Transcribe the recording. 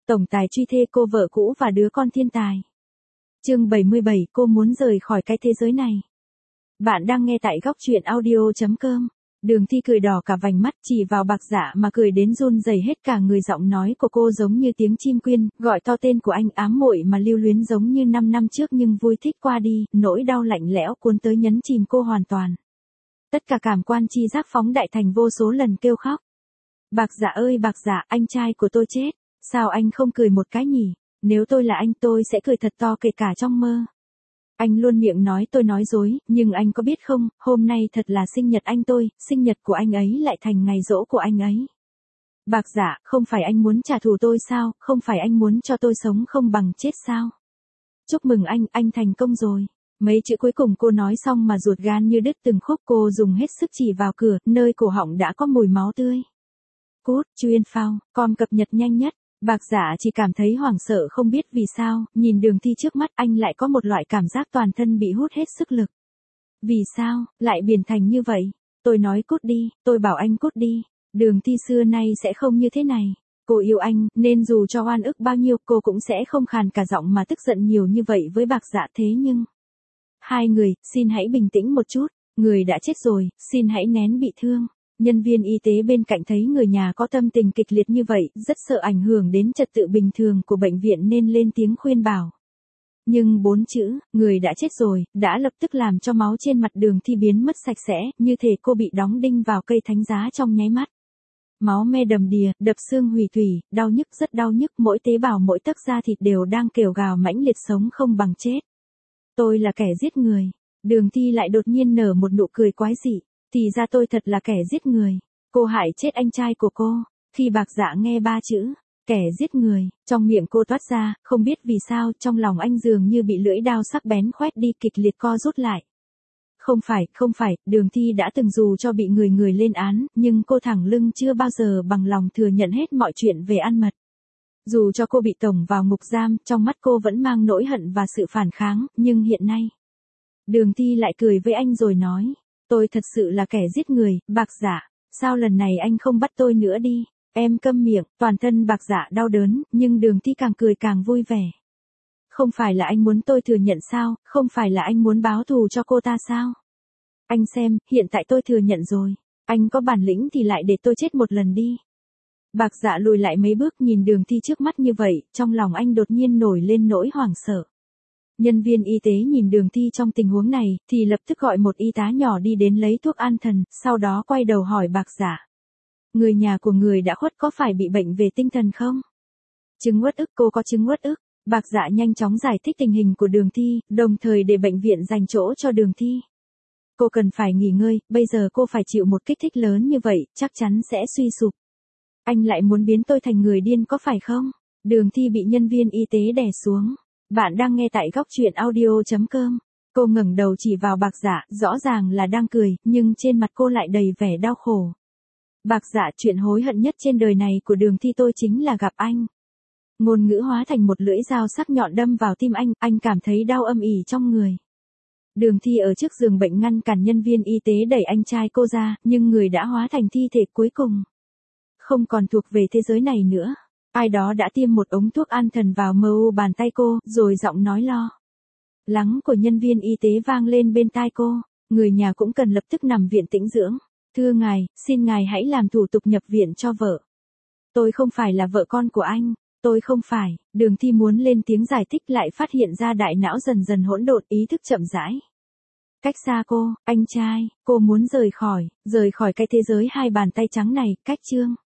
Tổng tài truy thê cô vợ cũ và đứa con thiên tài. Chương 77, cô muốn rời khỏi cái thế giới này. Bạn đang nghe tại góc truyện audio.com. Đường Thi cười đỏ cả vành mắt, chỉ vào Bạc Dạ mà cười đến run rẩy hết cả người. Giọng nói của cô giống như tiếng chim quyên, gọi to tên của anh, ám muội mà lưu luyến giống như 5 năm trước nhưng vui thích qua đi, nỗi đau lạnh lẽo cuốn tới nhấn chìm cô hoàn toàn. Tất cả cảm quan chi giác phóng đại thành vô số lần kêu khóc. Bạc Dạ ơi Bạc Dạ, anh trai của tôi chết, sao anh không cười một cái nhỉ? Nếu tôi là anh tôi sẽ cười thật to kể cả trong mơ. Anh luôn miệng nói tôi nói dối, nhưng anh có biết không, hôm nay thật là sinh nhật anh tôi, sinh nhật của anh ấy lại thành ngày giỗ của anh ấy. Bạc Dạ, không phải anh muốn trả thù tôi sao, không phải anh muốn cho tôi sống không bằng chết sao? Chúc mừng anh thành công rồi. Mấy chữ cuối cùng cô nói xong mà ruột gan như đứt từng khúc. Cô dùng hết sức chỉ vào cửa, nơi cổ họng đã có mùi máu tươi. Cút, chuyên phao, com cập nhật nhanh nhất. Bạc Dạ chỉ cảm thấy hoảng sợ không biết vì sao, nhìn Đường Thi trước mắt anh lại có một loại cảm giác toàn thân bị hút hết sức lực. Vì sao, lại biến thành như vậy? Tôi nói cút đi, tôi bảo anh cút đi. Đường Thi xưa nay sẽ không như thế này. Cô yêu anh, nên dù cho oan ức bao nhiêu cô cũng sẽ không khàn cả giọng mà tức giận nhiều như vậy với Bạc Dạ. Thế nhưng... Hai người, xin hãy bình tĩnh một chút, người đã chết rồi, xin hãy nén bị thương. Nhân viên y tế bên cạnh thấy người nhà có tâm tình kịch liệt như vậy, rất sợ ảnh hưởng đến trật tự bình thường của bệnh viện nên lên tiếng khuyên bảo. Nhưng 4 chữ, người đã chết rồi, đã lập tức làm cho máu trên mặt Đường Thi biến mất sạch sẽ, như thể cô bị đóng đinh vào cây thánh giá trong nháy mắt. Máu me đầm đìa, đập xương hủy thủy, đau nhức rất đau nhức, mỗi tế bào mỗi tấc da thịt đều đang kêu gào mãnh liệt sống không bằng chết. Tôi là kẻ giết người. Đường Thi lại đột nhiên nở một nụ cười quái dị. Thì ra tôi thật là kẻ giết người. Cô hại chết anh trai của cô. Khi Bạc Dạ nghe 3 chữ, kẻ giết người, trong miệng cô toát ra, không biết vì sao, trong lòng anh dường như bị lưỡi dao sắc bén khoét đi, kịch liệt co rút lại. Không phải, Đường Thi đã từng dù cho bị người lên án, nhưng cô thẳng lưng chưa bao giờ bằng lòng thừa nhận hết mọi chuyện về ăn mật. Dù cho cô bị tổng vào ngục giam, trong mắt cô vẫn mang nỗi hận và sự phản kháng, nhưng hiện nay. Đường Thi lại cười với anh rồi nói. Tôi thật sự là kẻ giết người, Bạc Dạ, sao lần này anh không bắt tôi nữa đi? Em câm miệng, toàn thân Bạc Dạ đau đớn, nhưng Đường Thi càng cười càng vui vẻ. Không phải là anh muốn tôi thừa nhận sao, không phải là anh muốn báo thù cho cô ta sao? Anh xem, hiện tại tôi thừa nhận rồi, anh có bản lĩnh thì lại để tôi chết một lần đi. Bạc Dạ lùi lại mấy bước nhìn Đường Thi trước mắt như vậy, trong lòng anh đột nhiên nổi lên nỗi hoảng sợ. Nhân viên y tế nhìn Đường Thi trong tình huống này, thì lập tức gọi một y tá nhỏ đi đến lấy thuốc an thần, sau đó quay đầu hỏi Bạc Dạ. Người nhà của người đã khuất có phải bị bệnh về tinh thần không? Chứng uất ức, cô có chứng uất ức. Bạc Dạ nhanh chóng giải thích tình hình của Đường Thi, đồng thời để bệnh viện dành chỗ cho Đường Thi. Cô cần phải nghỉ ngơi, bây giờ cô phải chịu một kích thích lớn như vậy, chắc chắn sẽ suy sụp. Anh lại muốn biến tôi thành người điên có phải không? Đường Thi bị nhân viên y tế đè xuống. Bạn đang nghe tại góc truyện audio.com. Cô ngẩng đầu chỉ vào Bạc Dạ, rõ ràng là đang cười, nhưng trên mặt cô lại đầy vẻ đau khổ. Bạc Dạ, chuyện hối hận nhất trên đời này của Đường Thi tôi chính là gặp anh. Ngôn ngữ hóa thành một lưỡi dao sắc nhọn đâm vào tim anh cảm thấy đau âm ỉ trong người. Đường Thi ở trước giường bệnh ngăn cản nhân viên y tế đẩy anh trai cô ra, nhưng người đã hóa thành thi thể cuối cùng. Không còn thuộc về thế giới này nữa. Ai đó đã tiêm một ống thuốc an thần vào mu bàn tay cô, rồi giọng nói lo lắng của nhân viên y tế vang lên bên tai cô. Người nhà cũng cần lập tức nằm viện tĩnh dưỡng. Thưa ngài, xin ngài hãy làm thủ tục nhập viện cho vợ. Tôi không phải là vợ con của anh. Tôi không phải. Đường Thi muốn lên tiếng giải thích lại phát hiện ra đại não dần dần hỗn độn, ý thức chậm rãi. Cách xa cô, anh trai, cô muốn rời khỏi cái thế giới hai bàn tay trắng này, cách chương.